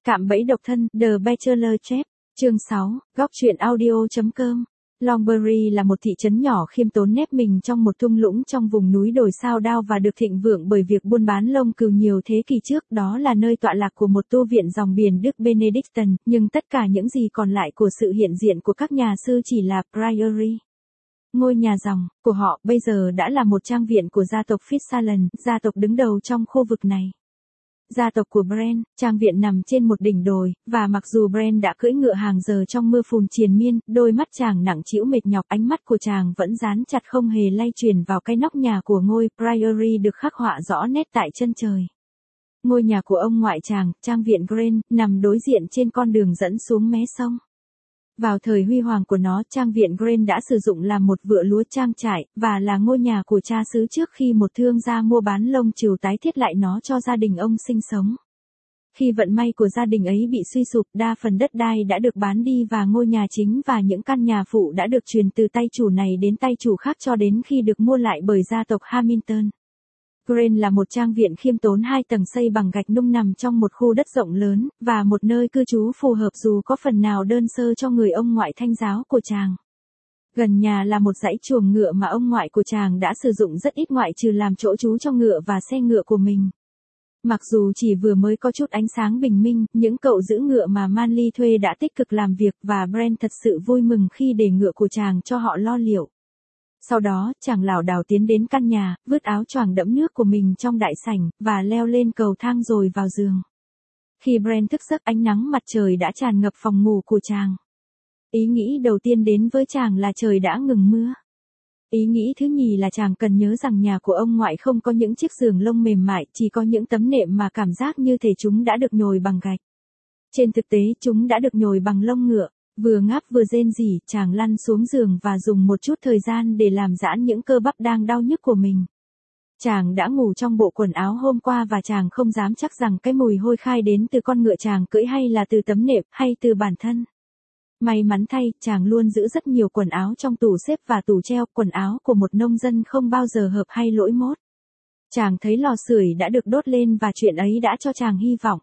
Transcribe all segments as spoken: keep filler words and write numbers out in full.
Cạm bẫy độc thân, The Bachelor Chef, chương sáu, góc truyện audio chấm com. Longbury là một thị trấn nhỏ khiêm tốn nép mình trong một thung lũng trong vùng núi đồi sao đao và được thịnh vượng bởi việc buôn bán lông cừu nhiều thế kỷ trước. Đó là nơi tọa lạc của một tu viện dòng biển Đức Benedictine, nhưng tất cả những gì còn lại của sự hiện diện của các nhà sư chỉ là priory. Ngôi nhà dòng của họ bây giờ đã là một trang viện của gia tộc Fitzalan, gia tộc đứng đầu trong khu vực này. Gia tộc của Bran, trang viện nằm trên một đỉnh đồi, và mặc dù Bran đã cưỡi ngựa hàng giờ trong mưa phùn triền miên, đôi mắt chàng nặng trĩu mệt nhọc, ánh mắt của chàng vẫn dán chặt không hề lay chuyển vào cái nóc nhà của ngôi priory được khắc họa rõ nét tại chân trời. Ngôi nhà của ông ngoại chàng, trang viện Green, nằm đối diện trên con đường dẫn xuống mé sông. Vào thời huy hoàng của nó, trang viện Green đã sử dụng làm một vựa lúa trang trại, và là ngôi nhà của cha xứ trước khi một thương gia mua bán lông cừu tái thiết lại nó cho gia đình ông sinh sống. Khi vận may của gia đình ấy bị suy sụp, đa phần đất đai đã được bán đi và ngôi nhà chính và những căn nhà phụ đã được truyền từ tay chủ này đến tay chủ khác cho đến khi được mua lại bởi gia tộc Hamilton. Green là một trang viện khiêm tốn hai tầng xây bằng gạch nung nằm trong một khu đất rộng lớn, và một nơi cư trú phù hợp dù có phần nào đơn sơ cho người ông ngoại thanh giáo của chàng. Gần nhà là một dãy chuồng ngựa mà ông ngoại của chàng đã sử dụng rất ít ngoại trừ làm chỗ trú cho ngựa và xe ngựa của mình. Mặc dù chỉ vừa mới có chút ánh sáng bình minh, những cậu giữ ngựa mà Manly thuê đã tích cực làm việc và Brent thật sự vui mừng khi để ngựa của chàng cho họ lo liệu. Sau đó, chàng lảo đảo tiến đến căn nhà, vứt áo choàng đẫm nước của mình trong đại sảnh, và leo lên cầu thang rồi vào giường. Khi Brent thức giấc, ánh nắng mặt trời đã tràn ngập phòng ngủ của chàng. Ý nghĩ đầu tiên đến với chàng là trời đã ngừng mưa. Ý nghĩ thứ nhì là chàng cần nhớ rằng nhà của ông ngoại không có những chiếc giường lông mềm mại, chỉ có những tấm nệm mà cảm giác như thể chúng đã được nhồi bằng gạch. Trên thực tế, chúng đã được nhồi bằng lông ngựa. Vừa ngáp vừa rên rỉ, chàng lăn xuống giường và dùng một chút thời gian để làm giãn những cơ bắp đang đau nhức của mình. Chàng đã ngủ trong bộ quần áo hôm qua và chàng không dám chắc rằng cái mùi hôi khai đến từ con ngựa chàng cưỡi hay là từ tấm nệm, hay từ bản thân. May mắn thay, chàng luôn giữ rất nhiều quần áo trong tủ xếp và tủ treo, quần áo của một nông dân không bao giờ hợp hay lỗi mốt. Chàng thấy lò sưởi đã được đốt lên và chuyện ấy đã cho chàng hy vọng.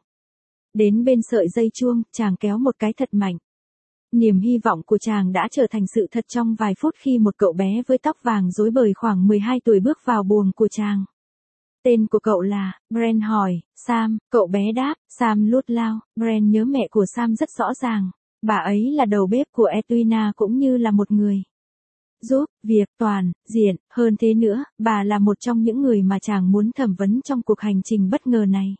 Đến bên sợi dây chuông, chàng kéo một cái thật mạnh. Niềm hy vọng của chàng đã trở thành sự thật trong vài phút khi một cậu bé với tóc vàng rối bời khoảng mười hai tuổi bước vào buồng của chàng. Tên của cậu là, Brent hỏi. Sam, cậu bé đáp. Sam lút lao. Brent nhớ mẹ của Sam rất rõ ràng. Bà ấy là đầu bếp của Edwina cũng như là một người giúp việc toàn diện. Hơn thế nữa, bà là một trong những người mà chàng muốn thẩm vấn trong cuộc hành trình bất ngờ này.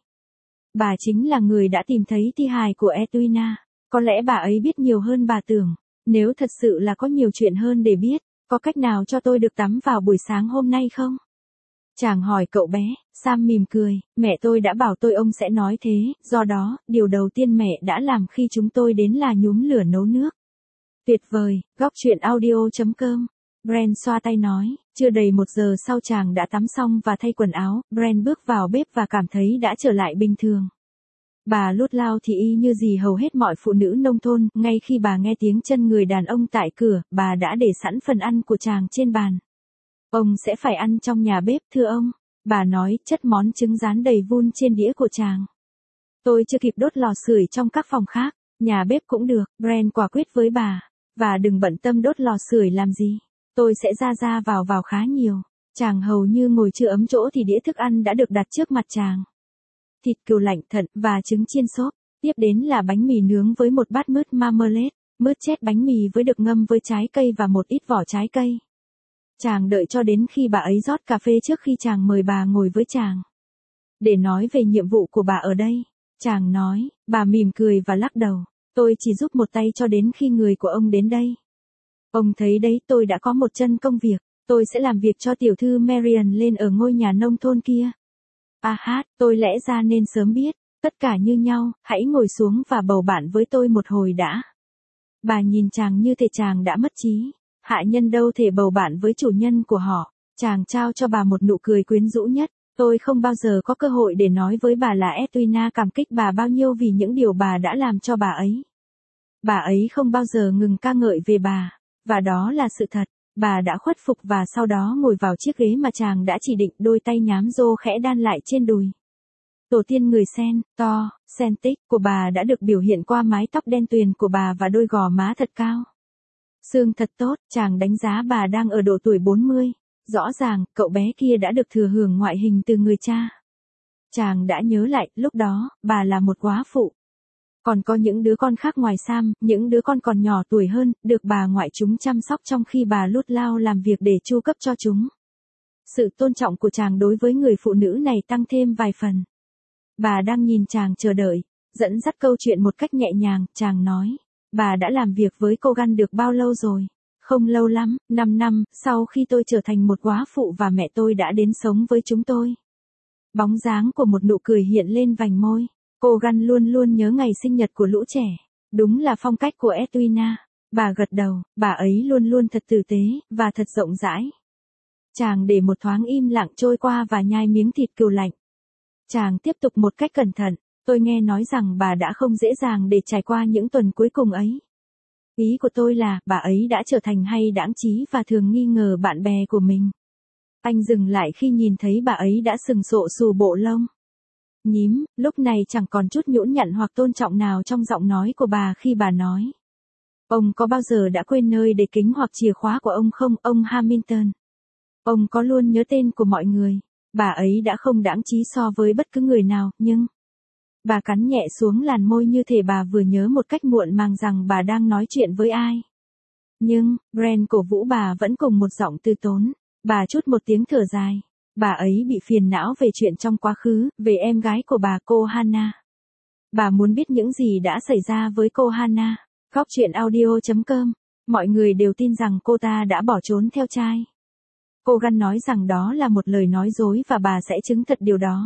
Bà chính là người đã tìm thấy thi hài của Edwina. Có lẽ bà ấy biết nhiều hơn bà tưởng. Nếu thật sự là có nhiều chuyện hơn để biết, có cách nào cho tôi được tắm vào buổi sáng hôm nay không? Chàng hỏi cậu bé. Sam mỉm cười. Mẹ tôi đã bảo tôi ông sẽ nói thế, do đó, điều đầu tiên mẹ đã làm khi chúng tôi đến là nhúm lửa nấu nước. Tuyệt vời, góc truyện audio chấm com. Brent xoa tay nói. Chưa đầy một giờ sau chàng đã tắm xong và thay quần áo, Brent bước vào bếp và cảm thấy đã trở lại bình thường. Bà lút lao thì y như gì hầu hết mọi phụ nữ nông thôn, ngay khi bà nghe tiếng chân người đàn ông tại cửa, bà đã để sẵn phần ăn của chàng trên bàn. Ông sẽ phải ăn trong nhà bếp thưa ông, bà nói, chất món trứng rán đầy vun trên đĩa của chàng. Tôi chưa kịp đốt lò sưởi trong các phòng khác, nhà bếp cũng được, Brent quả quyết với bà, và đừng bận tâm đốt lò sưởi làm gì, tôi sẽ ra ra vào vào khá nhiều. Chàng hầu như ngồi chưa ấm chỗ thì đĩa thức ăn đã được đặt trước mặt chàng. Thịt cừu lạnh thận và trứng chiên xốp, tiếp đến là bánh mì nướng với một bát mứt marmalade, mứt chét bánh mì với được ngâm với trái cây và một ít vỏ trái cây. Chàng đợi cho đến khi bà ấy rót cà phê trước khi chàng mời bà ngồi với chàng. Để nói về nhiệm vụ của bà ở đây, chàng nói, bà mỉm cười và lắc đầu, tôi chỉ giúp một tay cho đến khi người của ông đến đây. Ông thấy đấy, tôi đã có một chân công việc, tôi sẽ làm việc cho tiểu thư Marian lên ở ngôi nhà nông thôn kia. À hát, tôi lẽ ra nên sớm biết, tất cả như nhau, hãy ngồi xuống và bầu bạn với tôi một hồi đã. Bà nhìn chàng như thể chàng đã mất trí, hạ nhân đâu thể bầu bạn với chủ nhân của họ, chàng trao cho bà một nụ cười quyến rũ nhất, tôi không bao giờ có cơ hội để nói với bà là Edwina cảm kích bà bao nhiêu vì những điều bà đã làm cho bà ấy. Bà ấy không bao giờ ngừng ca ngợi về bà, và đó là sự thật. Bà đã khuất phục và sau đó ngồi vào chiếc ghế mà chàng đã chỉ định, đôi tay nhám rô khẽ đan lại trên đùi. Tổ tiên người Sen, to, Celtic của bà đã được biểu hiện qua mái tóc đen tuyền của bà và đôi gò má thật cao. Xương thật tốt, chàng đánh giá bà đang ở độ tuổi bốn mươi. Rõ ràng, cậu bé kia đã được thừa hưởng ngoại hình từ người cha. Chàng đã nhớ lại, lúc đó, bà là một góa phụ. Còn có những đứa con khác ngoài Sam, những đứa con còn nhỏ tuổi hơn, được bà ngoại chúng chăm sóc trong khi bà lút lao làm việc để chu cấp cho chúng. Sự tôn trọng của chàng đối với người phụ nữ này tăng thêm vài phần. Bà đang nhìn chàng chờ đợi, dẫn dắt câu chuyện một cách nhẹ nhàng, chàng nói. Bà đã làm việc với cô Gunn được bao lâu rồi? Không lâu lắm, năm năm, sau khi tôi trở thành một góa phụ và mẹ tôi đã đến sống với chúng tôi. Bóng dáng của một nụ cười hiện lên vành môi. Cô Gunn luôn luôn nhớ ngày sinh nhật của lũ trẻ. Đúng là phong cách của Edwina. Bà gật đầu, bà ấy luôn luôn thật tử tế, và thật rộng rãi. Chàng để một thoáng im lặng trôi qua và nhai miếng thịt cừu lạnh. Chàng tiếp tục một cách cẩn thận. Tôi nghe nói rằng bà đã không dễ dàng để trải qua những tuần cuối cùng ấy. Ý của tôi là, bà ấy đã trở thành hay đãng trí và thường nghi ngờ bạn bè của mình. Anh dừng lại khi nhìn thấy bà ấy đã sừng sộ xù bộ lông. Nhím, lúc này chẳng còn chút nhũn nhặn hoặc tôn trọng nào trong giọng nói của bà khi bà nói. Ông có bao giờ đã quên nơi để kính hoặc chìa khóa của ông không, ông Hamilton? Ông có luôn nhớ tên của mọi người. Bà ấy đã không đãng trí so với bất cứ người nào, nhưng... Bà cắn nhẹ xuống làn môi như thể bà vừa nhớ một cách muộn màng rằng bà đang nói chuyện với ai. Nhưng, Brent cổ vũ bà vẫn cùng một giọng từ tốn. Bà trút một tiếng thở dài. Bà ấy bị phiền não về chuyện trong quá khứ, về em gái của bà, cô Hannah. Bà muốn biết những gì đã xảy ra với cô Hannah. Góc truyện audio chấm com. Mọi người đều tin rằng cô ta đã bỏ trốn theo trai. Cô Gunn nói rằng đó là một lời nói dối và bà sẽ chứng thật điều đó.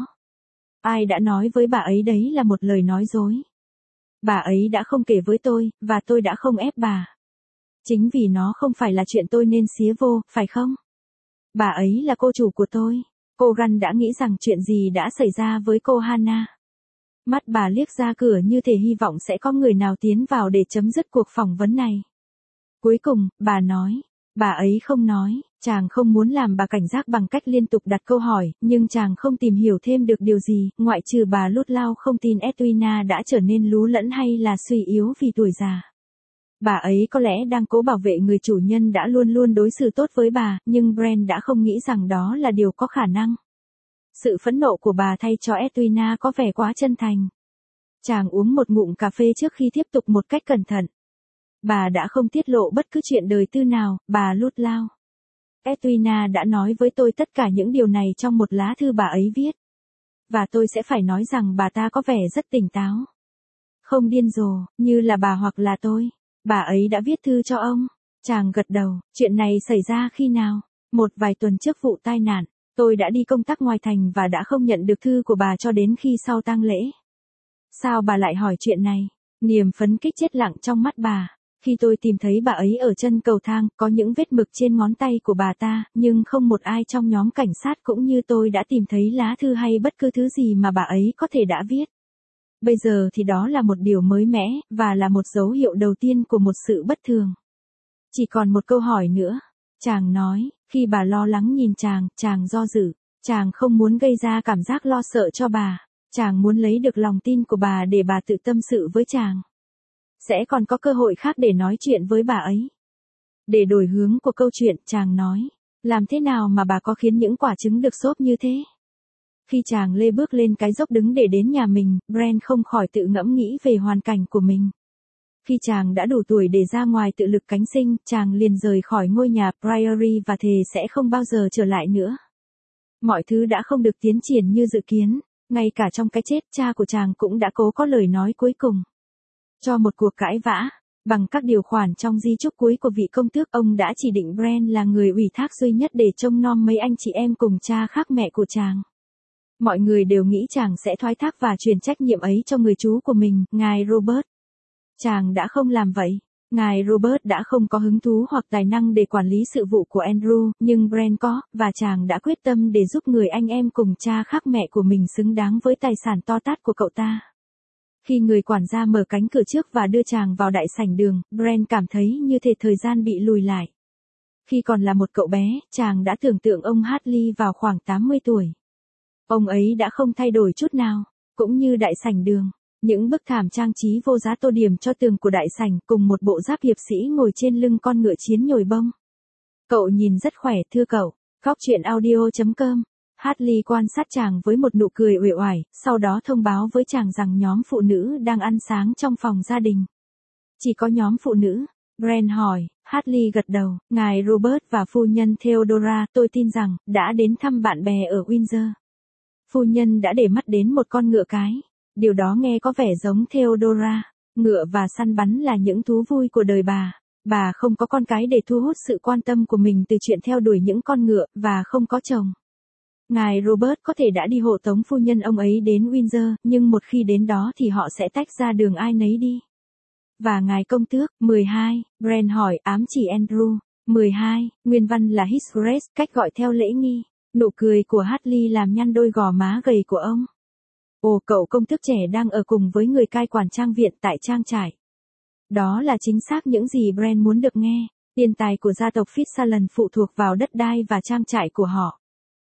Ai đã nói với bà ấy đấy là một lời nói dối? Bà ấy đã không kể với tôi, và tôi đã không ép bà. Chính vì nó không phải là chuyện tôi nên xía vô, phải không? Bà ấy là cô chủ của tôi. Cô Gunn đã nghĩ rằng chuyện gì đã xảy ra với cô Hannah. Mắt bà liếc ra cửa như thể hy vọng sẽ có người nào tiến vào để chấm dứt cuộc phỏng vấn này. Cuối cùng, bà nói. Bà ấy không nói. Chàng không muốn làm bà cảnh giác bằng cách liên tục đặt câu hỏi, nhưng chàng không tìm hiểu thêm được điều gì, ngoại trừ bà lút lao không tin Edwina đã trở nên lú lẫn hay là suy yếu vì tuổi già. Bà ấy có lẽ đang cố bảo vệ người chủ nhân đã luôn luôn đối xử tốt với bà, nhưng Brent đã không nghĩ rằng đó là điều có khả năng. Sự phẫn nộ của bà thay cho Edwina có vẻ quá chân thành. Chàng uống một ngụm cà phê trước khi tiếp tục một cách cẩn thận. Bà đã không tiết lộ bất cứ chuyện đời tư nào, bà lút lao. Edwina đã nói với tôi tất cả những điều này trong một lá thư bà ấy viết. Và tôi sẽ phải nói rằng bà ta có vẻ rất tỉnh táo. Không điên rồ, như là bà hoặc là tôi. Bà ấy đã viết thư cho ông. Chàng gật đầu, chuyện này xảy ra khi nào? Một vài tuần trước vụ tai nạn, tôi đã đi công tác ngoài thành và đã không nhận được thư của bà cho đến khi sau tang lễ. Sao bà lại hỏi chuyện này? Niềm phấn kích chết lặng trong mắt bà. Khi tôi tìm thấy bà ấy ở chân cầu thang, có những vết mực trên ngón tay của bà ta, nhưng không một ai trong nhóm cảnh sát cũng như tôi đã tìm thấy lá thư hay bất cứ thứ gì mà bà ấy có thể đã viết. Bây giờ thì đó là một điều mới mẻ, và là một dấu hiệu đầu tiên của một sự bất thường. Chỉ còn một câu hỏi nữa. Chàng nói, khi bà lo lắng nhìn chàng, chàng do dự. Chàng không muốn gây ra cảm giác lo sợ cho bà. Chàng muốn lấy được lòng tin của bà để bà tự tâm sự với chàng. Sẽ còn có cơ hội khác để nói chuyện với bà ấy. Để đổi hướng của câu chuyện, chàng nói. Làm thế nào mà bà có khiến những quả trứng được xốp như thế? Khi chàng lê bước lên cái dốc đứng để đến nhà mình, Brent không khỏi tự ngẫm nghĩ về hoàn cảnh của mình. Khi chàng đã đủ tuổi để ra ngoài tự lực cánh sinh, chàng liền rời khỏi ngôi nhà Priory và thề sẽ không bao giờ trở lại nữa. Mọi thứ đã không được tiến triển như dự kiến. Ngay cả trong cái chết, cha của chàng cũng đã cố có lời nói cuối cùng. Cho một cuộc cãi vã, bằng các điều khoản trong di chúc cuối của vị công tước, ông đã chỉ định Brent là người ủy thác duy nhất để trông nom mấy anh chị em cùng cha khác mẹ của chàng. Mọi người đều nghĩ chàng sẽ thoái thác và truyền trách nhiệm ấy cho người chú của mình, ngài Robert. Chàng đã không làm vậy. Ngài Robert đã không có hứng thú hoặc tài năng để quản lý sự vụ của Andrew, nhưng Brent có, và chàng đã quyết tâm để giúp người anh em cùng cha khác mẹ của mình xứng đáng với tài sản to tát của cậu ta. Khi người quản gia mở cánh cửa trước và đưa chàng vào đại sảnh đường, Brent cảm thấy như thể thời gian bị lùi lại. Khi còn là một cậu bé, chàng đã tưởng tượng ông Hartley vào khoảng tám mươi tuổi. Ông ấy đã không thay đổi chút nào. cũng như đại sảnh đường. Những bức thảm trang trí vô giá tô điểm cho tường của đại sảnh cùng một bộ giáp hiệp sĩ ngồi trên lưng con ngựa chiến nhồi bông. Cậu nhìn rất khỏe thưa cậu. Góc chuyện audio chấm com. Hartley quan sát chàng với một nụ cười uể oải, sau đó thông báo với chàng rằng nhóm phụ nữ đang ăn sáng trong phòng gia đình. Chỉ có nhóm phụ nữ? Brand hỏi. Hartley gật đầu. Ngài Robert và phu nhân Theodora, tôi tin rằng, đã đến thăm bạn bè ở Windsor. Phu nhân đã để mắt đến một con ngựa cái. Điều đó nghe có vẻ giống Theodora. Ngựa và săn bắn là những thú vui của đời bà. Bà không có con cái để thu hút sự quan tâm của mình từ chuyện theo đuổi những con ngựa, và không có chồng. Ngài Robert có thể đã đi hộ tống phu nhân ông ấy đến Windsor, nhưng một khi đến đó thì họ sẽ tách ra đường ai nấy đi. Và ngài công tước, mười hai, Brand hỏi, ám chỉ Andrew. mười hai, nguyên văn là His Grace, cách gọi theo lễ nghi. Nụ cười của Hartley làm nhăn đôi gò má gầy của ông. Ồ, cậu công tước trẻ đang ở cùng với người cai quản trang viện tại trang trại. Đó là chính xác những gì Brand muốn được nghe. Tiền tài của gia tộc Fitzalan phụ thuộc vào đất đai và trang trại của họ.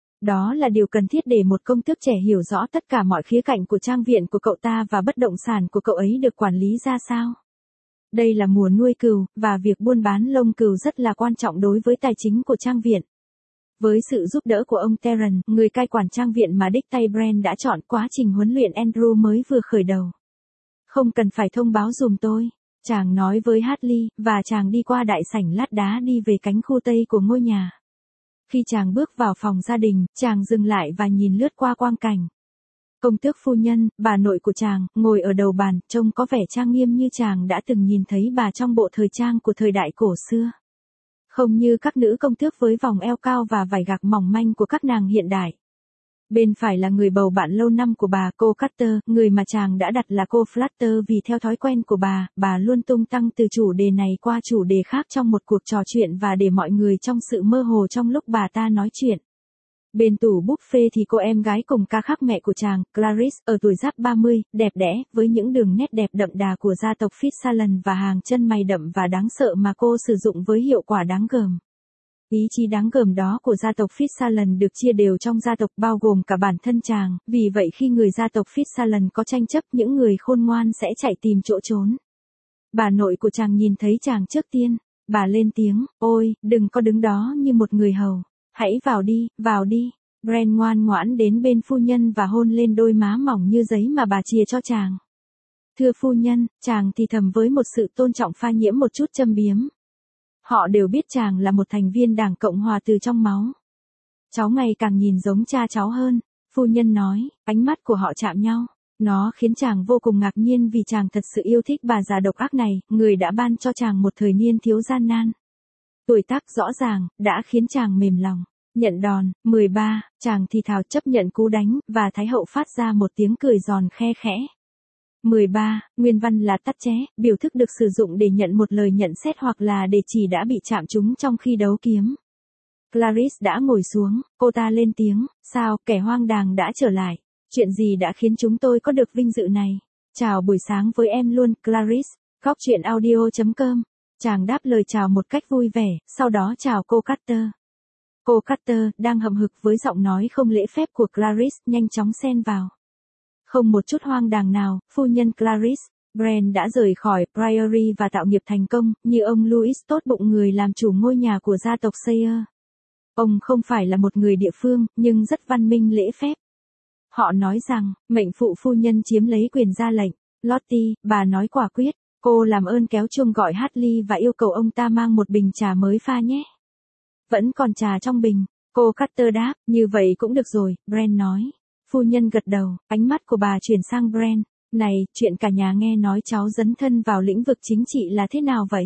Đó là điều cần thiết để một công tước trẻ hiểu rõ tất cả mọi khía cạnh của trang viện của cậu ta và bất động sản của cậu ấy được quản lý ra sao. Đây là mùa nuôi cừu, và việc buôn bán lông cừu rất là quan trọng đối với tài chính của trang viện. Với sự giúp đỡ của ông Terran, người cai quản trang viện mà đích tay Brand đã chọn, quá trình huấn luyện Andrew mới vừa khởi đầu. Không cần phải thông báo dùm tôi, chàng nói với Hartley, và chàng đi qua đại sảnh lát đá đi về cánh khu tây của ngôi nhà. Khi chàng bước vào phòng gia đình, chàng dừng lại và nhìn lướt qua quang cảnh. Công tước phu nhân, bà nội của chàng, ngồi ở đầu bàn, trông có vẻ trang nghiêm như chàng đã từng nhìn thấy bà trong bộ thời trang của thời đại cổ xưa. Không như các nữ công tước với vòng eo cao và vải gạc mỏng manh của các nàng hiện đại. Bên phải là người bầu bạn lâu năm của bà, cô Carter, người mà chàng đã đặt là cô Flatter vì theo thói quen của bà, bà luôn tung tăng từ chủ đề này qua chủ đề khác trong một cuộc trò chuyện và để mọi người trong sự mơ hồ trong lúc bà ta nói chuyện. Bên tủ buffet thì cô em gái cùng ca khắc mẹ của chàng, Clarice, ở tuổi giáp ba mươi, đẹp đẽ, với những đường nét đẹp đậm đà của gia tộc Fitzalan và hàng chân mày đậm và đáng sợ mà cô sử dụng với hiệu quả đáng gờm. Ý chí đáng gờm đó của gia tộc Fitzalan được chia đều trong gia tộc bao gồm cả bản thân chàng, vì vậy khi người gia tộc Fitzalan có tranh chấp, những người khôn ngoan sẽ chạy tìm chỗ trốn. Bà nội của chàng nhìn thấy chàng trước tiên, bà lên tiếng, ôi, đừng có đứng đó như một người hầu. Hãy vào đi, vào đi. Brand ngoan ngoãn đến bên phu nhân và hôn lên đôi má mỏng như giấy mà bà chìa cho chàng. Thưa phu nhân, chàng thì thầm với một sự tôn trọng pha nhiễm một chút châm biếm. Họ đều biết chàng là một thành viên Đảng Cộng Hòa từ trong máu. Cháu ngày càng nhìn giống cha cháu hơn, phu nhân nói, ánh mắt của họ chạm nhau. Nó khiến chàng vô cùng ngạc nhiên vì chàng thật sự yêu thích bà già độc ác này, người đã ban cho chàng một thời niên thiếu gian nan. Tuổi tác rõ ràng, đã khiến chàng mềm lòng. Nhận đòn, mười ba, chàng thì thào chấp nhận cú đánh, và Thái hậu phát ra một tiếng cười giòn khe khẽ. mười ba, nguyên văn là tắt ché, biểu thức được sử dụng để nhận một lời nhận xét hoặc là để chỉ đã bị chạm trúng trong khi đấu kiếm. Clarice đã ngồi xuống, cô ta lên tiếng, sao, kẻ hoang đàng đã trở lại. Chuyện gì đã khiến chúng tôi có được vinh dự này? Chào buổi sáng với em luôn, Clarice. Góc chuyện audio chấm com. Chàng đáp lời chào một cách vui vẻ, sau đó chào cô Carter. Cô Carter, đang hậm hực với giọng nói không lễ phép của Clarice, nhanh chóng xen vào. Không một chút hoang đàng nào, phu nhân Clarice. Brand đã rời khỏi Priory và tạo nghiệp thành công, như ông Louis tốt bụng người làm chủ ngôi nhà của gia tộc Sayer. Ông không phải là một người địa phương, nhưng rất văn minh lễ phép. Họ nói rằng, mệnh phụ phu nhân chiếm lấy quyền ra lệnh. Lottie, bà nói quả quyết. Cô làm ơn kéo chuông gọi Hartley và yêu cầu ông ta mang một bình trà mới pha nhé. Vẫn còn trà trong bình. Cô Carter đáp, như vậy cũng được rồi, Brand nói. Phu nhân gật đầu, ánh mắt của bà chuyển sang Brand. Này, chuyện cả nhà nghe nói cháu dấn thân vào lĩnh vực chính trị là thế nào vậy?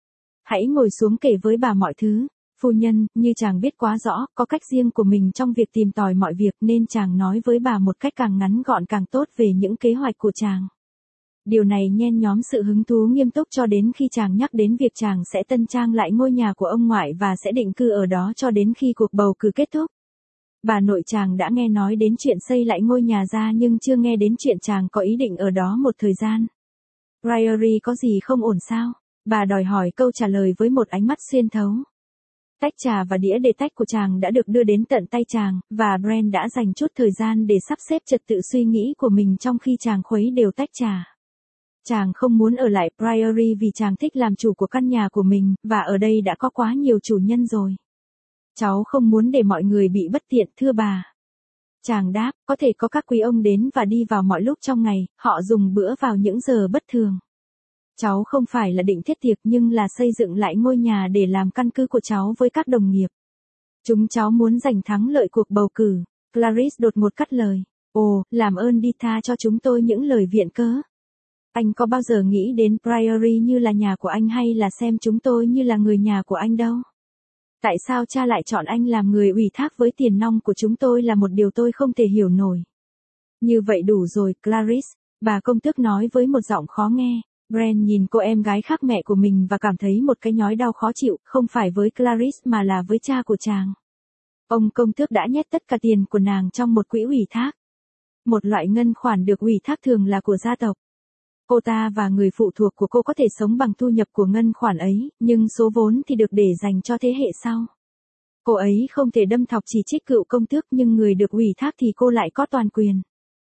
Hãy ngồi xuống kể với bà mọi thứ. Phu nhân, như chàng biết quá rõ, có cách riêng của mình trong việc tìm tòi mọi việc nên chàng nói với bà một cách càng ngắn gọn càng tốt về những kế hoạch của chàng. Điều này nhen nhóm sự hứng thú nghiêm túc cho đến khi chàng nhắc đến việc chàng sẽ tân trang lại ngôi nhà của ông ngoại và sẽ định cư ở đó cho đến khi cuộc bầu cử kết thúc. Bà nội chàng đã nghe nói đến chuyện xây lại ngôi nhà ra nhưng chưa nghe đến chuyện chàng có ý định ở đó một thời gian. Priory có gì không ổn sao? Bà đòi hỏi câu trả lời với một ánh mắt xuyên thấu. Tách trà và đĩa để tách của chàng đã được đưa đến tận tay chàng, và Brand đã dành chút thời gian để sắp xếp trật tự suy nghĩ của mình trong khi chàng khuấy đều tách trà. Chàng không muốn ở lại Priory vì chàng thích làm chủ của căn nhà của mình, và ở đây đã có quá nhiều chủ nhân rồi. Cháu không muốn để mọi người bị bất tiện, thưa bà. Chàng đáp, có thể có các quý ông đến và đi vào mọi lúc trong ngày, họ dùng bữa vào những giờ bất thường. Cháu không phải là định thiết tiệc nhưng là xây dựng lại ngôi nhà để làm căn cứ của cháu với các đồng nghiệp. Chúng cháu muốn giành thắng lợi cuộc bầu cử. Clarice đột ngột cắt lời. Ồ, làm ơn đi tha cho chúng tôi những lời viện cớ. Anh có bao giờ nghĩ đến Priory như là nhà của anh hay là xem chúng tôi như là người nhà của anh đâu? Tại sao cha lại chọn anh làm người ủy thác với tiền nong của chúng tôi là một điều tôi không thể hiểu nổi. Như vậy đủ rồi, Clarice, bà công tước nói với một giọng khó nghe. Brand nhìn cô em gái khác mẹ của mình và cảm thấy một cái nhói đau khó chịu, không phải với Clarice mà là với cha của chàng. Ông công tước đã nhét tất cả tiền của nàng trong một quỹ ủy thác. Một loại ngân khoản được ủy thác thường là của gia tộc. Cô ta và người phụ thuộc của cô có thể sống bằng thu nhập của ngân khoản ấy, nhưng số vốn thì được để dành cho thế hệ sau. Cô ấy không thể đâm thọc chỉ trích cựu công tước nhưng người được ủy thác thì cô lại có toàn quyền.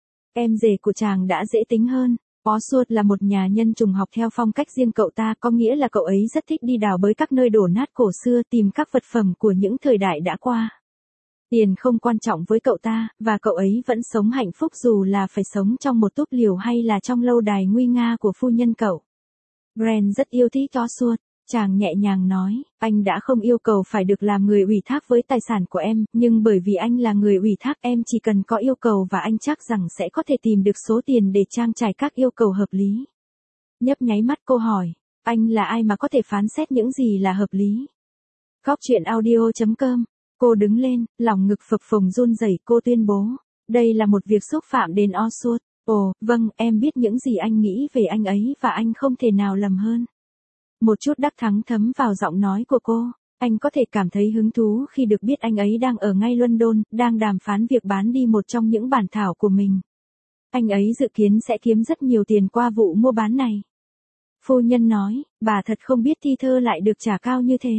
Em rể của chàng đã dễ tính hơn. Oswald là một nhà nhân trùng học theo phong cách riêng cậu ta, có nghĩa là cậu ấy rất thích đi đào bới các nơi đổ nát cổ xưa tìm các vật phẩm của những thời đại đã qua. Tiền không quan trọng với cậu ta, và cậu ấy vẫn sống hạnh phúc dù là phải sống trong một túp liều hay là trong lâu đài nguy nga của phu nhân cậu. Brand rất yêu thích Oswald, chàng nhẹ nhàng nói, anh đã không yêu cầu phải được làm người ủy thác với tài sản của em, nhưng bởi vì anh là người ủy thác em chỉ cần có yêu cầu và anh chắc rằng sẽ có thể tìm được số tiền để trang trải các yêu cầu hợp lý. Nhấp nháy mắt cô hỏi, anh là ai mà có thể phán xét những gì là hợp lý? Góc truyện audio chấm com. Cô đứng lên, lòng ngực phập phồng run rẩy, cô tuyên bố, đây là một việc xúc phạm đến Oswald. Ồ, vâng, em biết những gì anh nghĩ về anh ấy và anh không thể nào lầm hơn. Một chút đắc thắng thấm vào giọng nói của cô, anh có thể cảm thấy hứng thú khi được biết anh ấy đang ở ngay London, đang đàm phán việc bán đi một trong những bản thảo của mình. Anh ấy dự kiến sẽ kiếm rất nhiều tiền qua vụ mua bán này. Phu nhân nói, bà thật không biết thi thơ lại được trả cao như thế.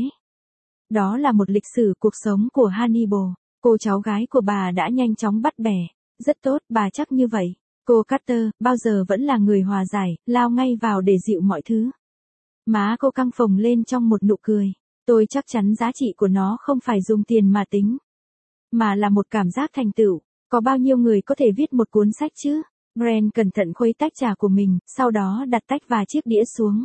Đó là một lịch sử cuộc sống của Hannibal. Cô cháu gái của bà đã nhanh chóng bắt bẻ. Rất tốt, bà chắc như vậy. Cô Carter, bao giờ vẫn là người hòa giải, lao ngay vào để dịu mọi thứ. Má cô căng phồng lên trong một nụ cười. Tôi chắc chắn giá trị của nó không phải dùng tiền mà tính, mà là một cảm giác thành tựu. Có bao nhiêu người có thể viết một cuốn sách chứ? Brand cẩn thận khuấy tách trà của mình, sau đó đặt tách và chiếc đĩa xuống.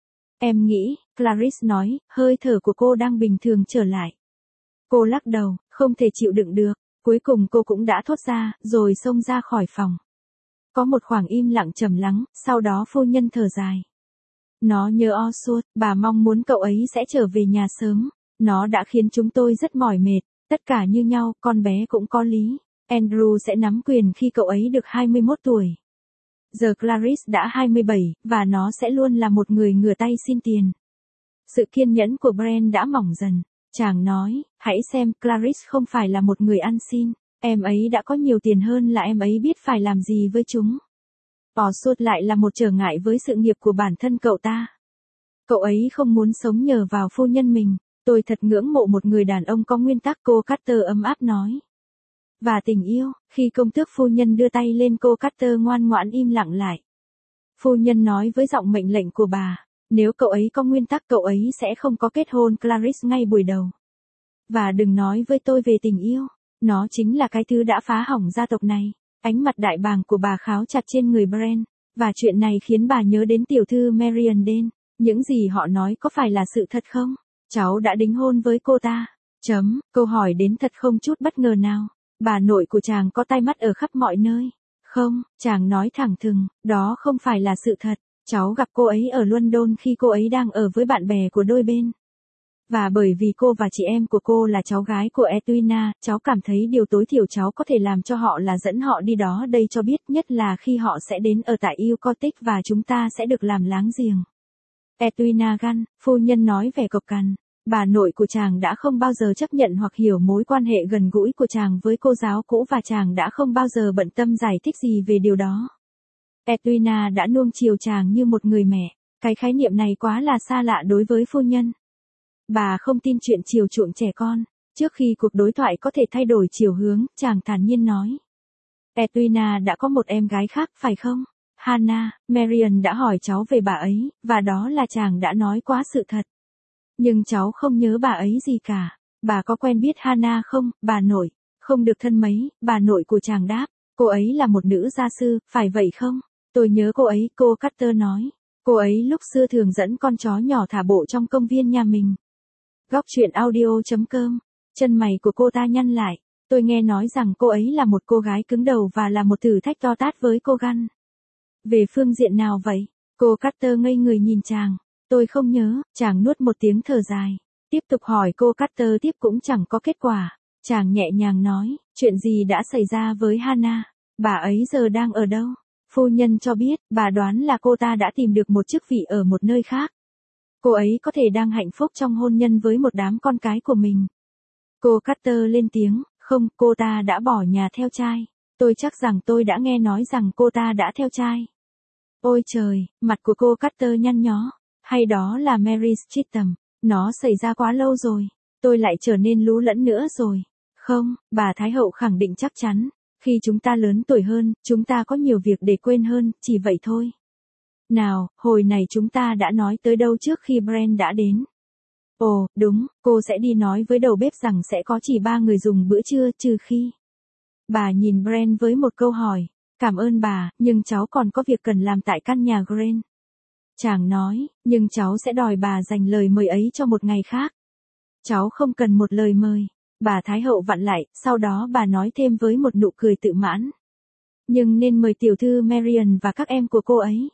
Em nghĩ, Clarice nói, hơi thở của cô đang bình thường trở lại. Cô lắc đầu, không thể chịu đựng được. Cuối cùng cô cũng đã thốt ra, rồi xông ra khỏi phòng. Có một khoảng im lặng trầm lắng, sau đó phu nhân thở dài. Nó nhớ Oswald, bà mong muốn cậu ấy sẽ trở về nhà sớm. Nó đã khiến chúng tôi rất mỏi mệt, tất cả như nhau, con bé cũng có lý. Andrew sẽ nắm quyền khi cậu ấy được hai mươi mốt tuổi. Giờ Clarice đã hai mươi bảy, và nó sẽ luôn là một người ngửa tay xin tiền. Sự kiên nhẫn của Brand đã mỏng dần. Chàng nói, hãy xem, Clarice không phải là một người ăn xin. Em ấy đã có nhiều tiền hơn là em ấy biết phải làm gì với chúng. Oswald lại là một trở ngại với sự nghiệp của bản thân cậu ta. Cậu ấy không muốn sống nhờ vào phu nhân mình. Tôi thật ngưỡng mộ một người đàn ông có nguyên tắc, cô Carter ấm áp nói. Và tình yêu, khi công tước phu nhân đưa tay lên, cô Carter ngoan ngoãn im lặng lại. Phu nhân nói với giọng mệnh lệnh của bà, nếu cậu ấy có nguyên tắc cậu ấy sẽ không có kết hôn Clarice ngay buổi đầu. Và đừng nói với tôi về tình yêu, nó chính là cái thứ đã phá hỏng gia tộc này. Ánh mặt đại bàng của bà kháo chặt trên người Brand, và chuyện này khiến bà nhớ đến tiểu thư Marian Dane. Những gì họ nói có phải là sự thật không? Cháu đã đính hôn với cô ta. Chấm, câu hỏi đến thật không chút bất ngờ nào. Bà nội của chàng có tai mắt ở khắp mọi nơi. Không, chàng nói thẳng thừng, đó không phải là sự thật. Cháu gặp cô ấy ở London khi cô ấy đang ở với bạn bè của đôi bên. Và bởi vì cô và chị em của cô là cháu gái của Edwina, cháu cảm thấy điều tối thiểu cháu có thể làm cho họ là dẫn họ đi đó đây cho biết, nhất là khi họ sẽ đến ở tại Yêu Cottage và chúng ta sẽ được làm láng giềng. Edwina Gunn, phu nhân nói vẻ cộc cằn. Bà nội của chàng đã không bao giờ chấp nhận hoặc hiểu mối quan hệ gần gũi của chàng với cô giáo cũ và chàng đã không bao giờ bận tâm giải thích gì về điều đó. Edwina đã nuông chiều chàng như một người mẹ. Cái khái niệm này quá là xa lạ đối với phu nhân. Bà không tin chuyện chiều chuộng trẻ con. Trước khi cuộc đối thoại có thể thay đổi chiều hướng, chàng thản nhiên nói. Edwina đã có một em gái khác phải không? Hannah, Marian đã hỏi cháu về bà ấy, và đó là chàng đã nói quá sự thật. Nhưng cháu không nhớ bà ấy gì cả. Bà có quen biết Hannah không, bà nội? Không được thân mấy, bà nội của chàng đáp. Cô ấy là một nữ gia sư, phải vậy không? Tôi nhớ cô ấy, cô Carter nói. Cô ấy lúc xưa thường dẫn con chó nhỏ thả bộ trong công viên nhà mình. Góc truyện audio.com. Chân mày của cô ta nhăn lại. Tôi nghe nói rằng cô ấy là một cô gái cứng đầu và là một thử thách to tát với cô Gunn. Về phương diện nào vậy? Cô Carter ngây người nhìn chàng. Tôi không nhớ, chàng nuốt một tiếng thở dài. Tiếp tục hỏi cô Carter tiếp cũng chẳng có kết quả. Chàng nhẹ nhàng nói, chuyện gì đã xảy ra với Hannah? Bà ấy giờ đang ở đâu? Phu nhân cho biết, bà đoán là cô ta đã tìm được một chức vị ở một nơi khác. Cô ấy có thể đang hạnh phúc trong hôn nhân với một đám con cái của mình. Cô Carter lên tiếng, không, cô ta đã bỏ nhà theo trai. Tôi chắc rằng tôi đã nghe nói rằng cô ta đã theo trai. Ôi trời, mặt của cô Carter nhăn nhó. Hay đó là Mary Streatham, nó xảy ra quá lâu rồi. Tôi lại trở nên lú lẫn nữa rồi. Không, bà Thái Hậu khẳng định chắc chắn. Khi chúng ta lớn tuổi hơn, chúng ta có nhiều việc để quên hơn, chỉ vậy thôi. Nào, hồi này chúng ta đã nói tới đâu trước khi Brent đã đến? Ồ, đúng, cô sẽ đi nói với đầu bếp rằng sẽ có chỉ ba người dùng bữa trưa, trừ khi. Bà nhìn Brent với một câu hỏi. Cảm ơn bà, nhưng cháu còn có việc cần làm tại căn nhà Green. Chàng nói, nhưng cháu sẽ đòi bà dành lời mời ấy cho một ngày khác. Cháu không cần một lời mời. Bà Thái Hậu vặn lại, sau đó bà nói thêm với một nụ cười tự mãn. Nhưng nên mời tiểu thư Marian và các em của cô ấy.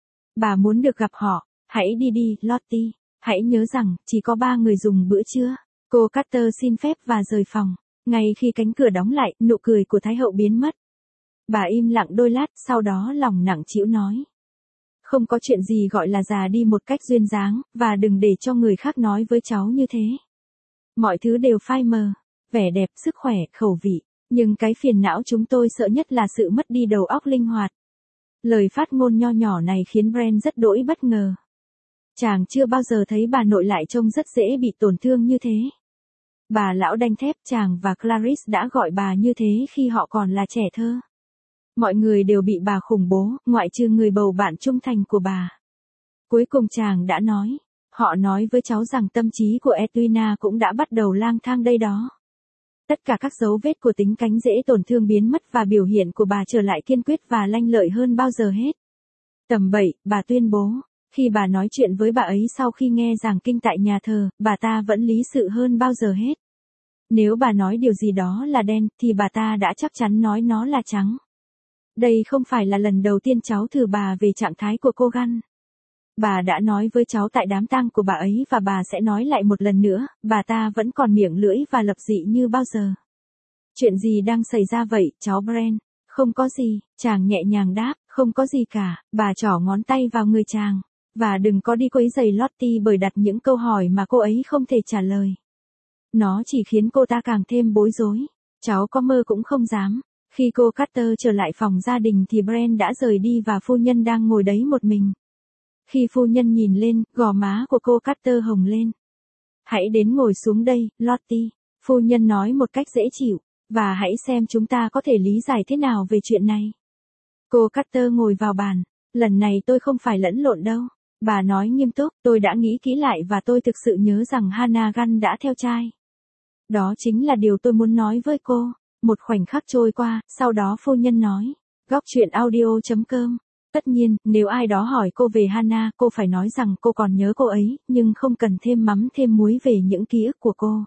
Bà muốn được gặp họ, hãy đi đi, Lottie. Hãy nhớ rằng, chỉ có ba người dùng bữa trưa. Cô Carter xin phép và rời phòng. Ngay khi cánh cửa đóng lại, nụ cười của Thái Hậu biến mất. Bà im lặng đôi lát, sau đó lòng nặng trĩu nói. Không có chuyện gì gọi là già đi một cách duyên dáng, và đừng để cho người khác nói với cháu như thế. Mọi thứ đều phai mờ, vẻ đẹp, sức khỏe, khẩu vị, nhưng cái phiền não chúng tôi sợ nhất là sự mất đi đầu óc linh hoạt. Lời phát ngôn nho nhỏ này khiến Brent rất đỗi bất ngờ. Chàng chưa bao giờ thấy bà nội lại trông rất dễ bị tổn thương như thế. Bà lão đanh thép, chàng và Clarice đã gọi bà như thế khi họ còn là trẻ thơ. Mọi người đều bị bà khủng bố, ngoại trừ người bầu bạn trung thành của bà. Cuối cùng chàng đã nói, họ nói với cháu rằng tâm trí của Edwina cũng đã bắt đầu lang thang đây đó. Tất cả các dấu vết của tính cánh dễ tổn thương biến mất và biểu hiện của bà trở lại kiên quyết và lanh lợi hơn bao giờ hết. Tầm bậy, bà tuyên bố, khi bà nói chuyện với bà ấy sau khi nghe giảng kinh tại nhà thờ, bà ta vẫn lý sự hơn bao giờ hết. Nếu bà nói điều gì đó là đen, thì bà ta đã chắc chắn nói nó là trắng. Đây không phải là lần đầu tiên cháu thử bà về trạng thái của cô Gunn. Bà đã nói với cháu tại đám tang của bà ấy và bà sẽ nói lại một lần nữa, bà ta vẫn còn miệng lưỡi và lập dị như bao giờ. Chuyện gì đang xảy ra vậy, cháu Brent? Không có gì, chàng nhẹ nhàng đáp, không có gì cả, bà trỏ ngón tay vào người chàng. Và đừng có đi quấy rầy Lottie bởi đặt những câu hỏi mà cô ấy không thể trả lời. Nó chỉ khiến cô ta càng thêm bối rối. Cháu có mơ cũng không dám. Khi cô Carter trở lại phòng gia đình thì Brent đã rời đi và phu nhân đang ngồi đấy một mình. Khi phu nhân nhìn lên, gò má của cô Carter hồng lên. Hãy đến ngồi xuống đây, Lottie. Phu nhân nói một cách dễ chịu. Và hãy xem chúng ta có thể lý giải thế nào về chuyện này. Cô Carter ngồi vào bàn. Lần này tôi không phải lẫn lộn đâu. Bà nói nghiêm túc, tôi đã nghĩ kỹ lại và tôi thực sự nhớ rằng Hannah Gunn đã theo trai. Đó chính là điều tôi muốn nói với cô. Một khoảnh khắc trôi qua, sau đó phu nhân nói. Góc truyện audio.com. Tất nhiên, nếu ai đó hỏi cô về Hannah, cô phải nói rằng cô còn nhớ cô ấy, nhưng không cần thêm mắm thêm muối về những ký ức của cô.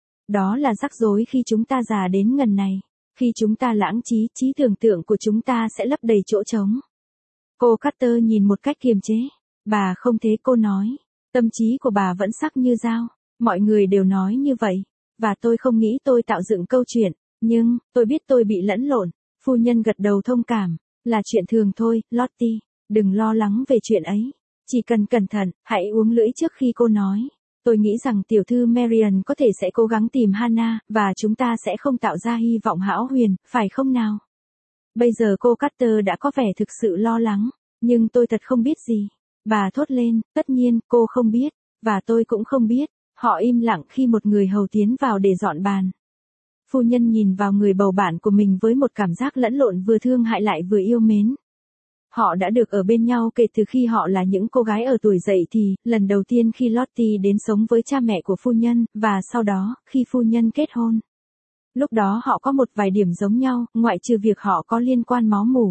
Đó là rắc rối khi chúng ta già đến ngần này. Khi chúng ta lãng trí, trí tưởng tượng của chúng ta sẽ lấp đầy chỗ trống. Cô Carter nhìn một cách kiềm chế. Bà không thế, cô nói. Tâm trí của bà vẫn sắc như dao. Mọi người đều nói như vậy. Và tôi không nghĩ tôi tạo dựng câu chuyện. Nhưng, tôi biết tôi bị lẫn lộn. Phu nhân gật đầu thông cảm. Là chuyện thường thôi, Lottie. Đừng lo lắng về chuyện ấy. Chỉ cần cẩn thận, hãy uống lưỡi trước khi cô nói. Tôi nghĩ rằng tiểu thư Marian có thể sẽ cố gắng tìm Hannah, và chúng ta sẽ không tạo ra hy vọng hão huyền, phải không nào? Bây giờ cô Carter đã có vẻ thực sự lo lắng. Nhưng tôi thật không biết gì. Bà thốt lên, tất nhiên, cô không biết. Và tôi cũng không biết. Họ im lặng khi một người hầu tiến vào để dọn bàn. Phu nhân nhìn vào người bầu bạn của mình với một cảm giác lẫn lộn vừa thương hại lại vừa yêu mến. Họ đã được ở bên nhau kể từ khi họ là những cô gái ở tuổi dậy thì, lần đầu tiên khi Lottie đến sống với cha mẹ của phu nhân, và sau đó, khi phu nhân kết hôn. Lúc đó họ có một vài điểm giống nhau, ngoại trừ việc họ có liên quan máu mủ.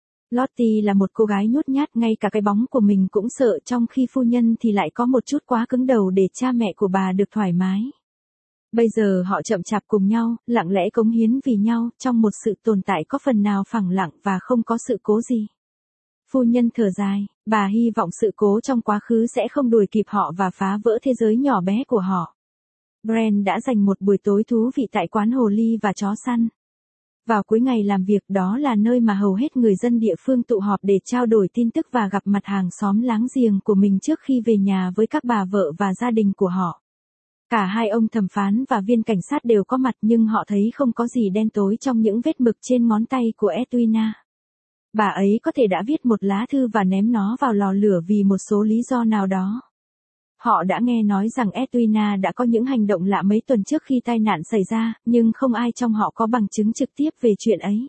Lottie là một cô gái nhút nhát, ngay cả cái bóng của mình cũng sợ, trong khi phu nhân thì lại có một chút quá cứng đầu để cha mẹ của bà được thoải mái. Bây giờ họ chậm chạp cùng nhau, lặng lẽ cống hiến vì nhau, trong một sự tồn tại có phần nào phẳng lặng và không có sự cố gì. Phu nhân thở dài, bà hy vọng sự cố trong quá khứ sẽ không đuổi kịp họ và phá vỡ thế giới nhỏ bé của họ. Brent đã dành một buổi tối thú vị tại quán hồ ly và chó săn. Vào cuối ngày làm việc, đó là nơi mà hầu hết người dân địa phương tụ họp để trao đổi tin tức và gặp mặt hàng xóm láng giềng của mình trước khi về nhà với các bà vợ và gia đình của họ. Cả hai ông thẩm phán và viên cảnh sát đều có mặt, nhưng họ thấy không có gì đen tối trong những vết mực trên ngón tay của Edwina. Bà ấy có thể đã viết một lá thư và ném nó vào lò lửa vì một số lý do nào đó. Họ đã nghe nói rằng Edwina đã có những hành động lạ mấy tuần trước khi tai nạn xảy ra, nhưng không ai trong họ có bằng chứng trực tiếp về chuyện ấy.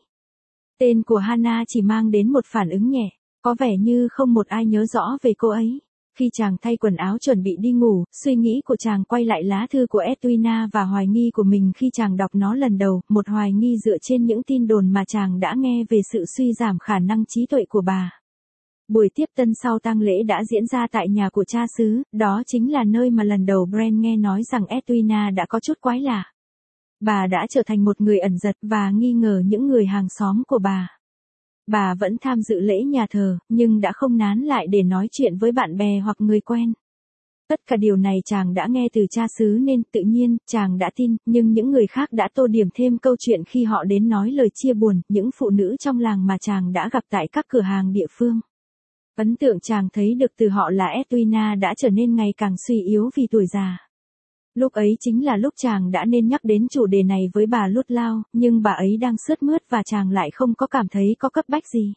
Tên của Hannah chỉ mang đến một phản ứng nhẹ, có vẻ như không một ai nhớ rõ về cô ấy. Khi chàng thay quần áo chuẩn bị đi ngủ, suy nghĩ của chàng quay lại lá thư của Edwina và hoài nghi của mình khi chàng đọc nó lần đầu, một hoài nghi dựa trên những tin đồn mà chàng đã nghe về sự suy giảm khả năng trí tuệ của bà. Buổi tiếp tân sau tang lễ đã diễn ra tại nhà của cha xứ, đó chính là nơi mà lần đầu Brent nghe nói rằng Edwina đã có chút quái lạ. Bà đã trở thành một người ẩn dật và nghi ngờ những người hàng xóm của bà. Bà vẫn tham dự lễ nhà thờ, nhưng đã không nán lại để nói chuyện với bạn bè hoặc người quen. Tất cả điều này chàng đã nghe từ cha xứ nên tự nhiên, chàng đã tin, nhưng những người khác đã tô điểm thêm câu chuyện khi họ đến nói lời chia buồn, những phụ nữ trong làng mà chàng đã gặp tại các cửa hàng địa phương. Ấn tượng chàng thấy được từ họ là Edwina đã trở nên ngày càng suy yếu vì tuổi già. Lúc ấy chính là lúc chàng đã nên nhắc đến chủ đề này với bà Ludlow, nhưng bà ấy đang sướt mướt và chàng lại không có cảm thấy có cấp bách gì.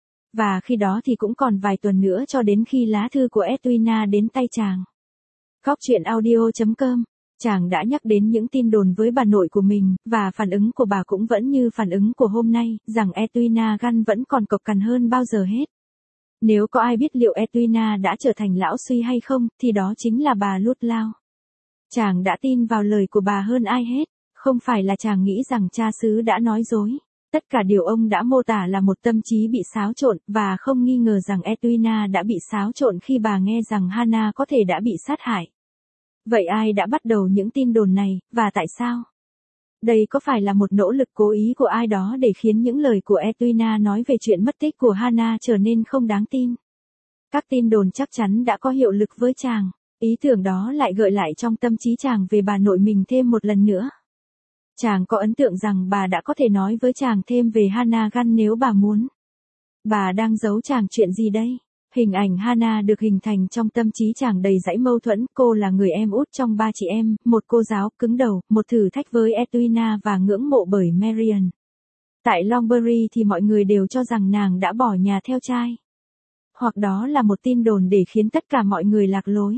Và khi đó thì cũng còn vài tuần nữa cho đến khi lá thư của Edwina đến tay chàng. Góc truyện audio chấm com, chàng đã nhắc đến những tin đồn với bà nội của mình, và phản ứng của bà cũng vẫn như phản ứng của hôm nay, rằng Edwina Gunn vẫn còn cộc cằn hơn bao giờ hết. Nếu có ai biết liệu Edwina đã trở thành lão suy hay không, thì đó chính là bà Ludlow. Chàng đã tin vào lời của bà hơn ai hết, không phải là chàng nghĩ rằng cha xứ đã nói dối. Tất cả điều ông đã mô tả là một tâm trí bị xáo trộn, và không nghi ngờ rằng Edwina đã bị xáo trộn khi bà nghe rằng Hannah có thể đã bị sát hại. Vậy ai đã bắt đầu những tin đồn này, và tại sao? Đây có phải là một nỗ lực cố ý của ai đó để khiến những lời của Edwina nói về chuyện mất tích của Hannah trở nên không đáng tin? Các tin đồn chắc chắn đã có hiệu lực với chàng. Ý tưởng đó lại gợi lại trong tâm trí chàng về bà nội mình thêm một lần nữa. Chàng có ấn tượng rằng bà đã có thể nói với chàng thêm về Hannah Gunn nếu bà muốn. Bà đang giấu chàng chuyện gì đây? Hình ảnh Hannah được hình thành trong tâm trí chàng đầy dãy mâu thuẫn. Cô là người em út trong ba chị em, một cô giáo cứng đầu, một thử thách với Edwina và ngưỡng mộ bởi Marian. Tại Longbury thì mọi người đều cho rằng nàng đã bỏ nhà theo trai. Hoặc đó là một tin đồn để khiến tất cả mọi người lạc lối.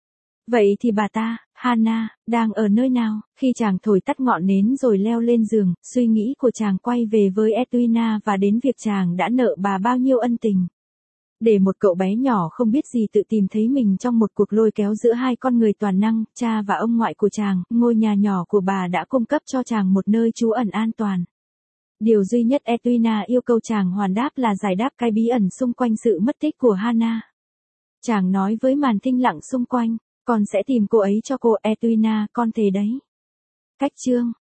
Vậy thì bà ta, Hannah, đang ở nơi nào? Khi chàng thổi tắt ngọn nến rồi leo lên giường, suy nghĩ của chàng quay về với Edwina và đến việc chàng đã nợ bà bao nhiêu ân tình. Để một cậu bé nhỏ không biết gì tự tìm thấy mình trong một cuộc lôi kéo giữa hai con người toàn năng, cha và ông ngoại của chàng, ngôi nhà nhỏ của bà đã cung cấp cho chàng một nơi trú ẩn an toàn. Điều duy nhất Edwina yêu cầu chàng hoàn đáp là giải đáp cái bí ẩn xung quanh sự mất tích của Hannah. Chàng nói với màn thinh lặng xung quanh, con sẽ tìm cô ấy cho cô, Edwina, con thề đấy. Cách chương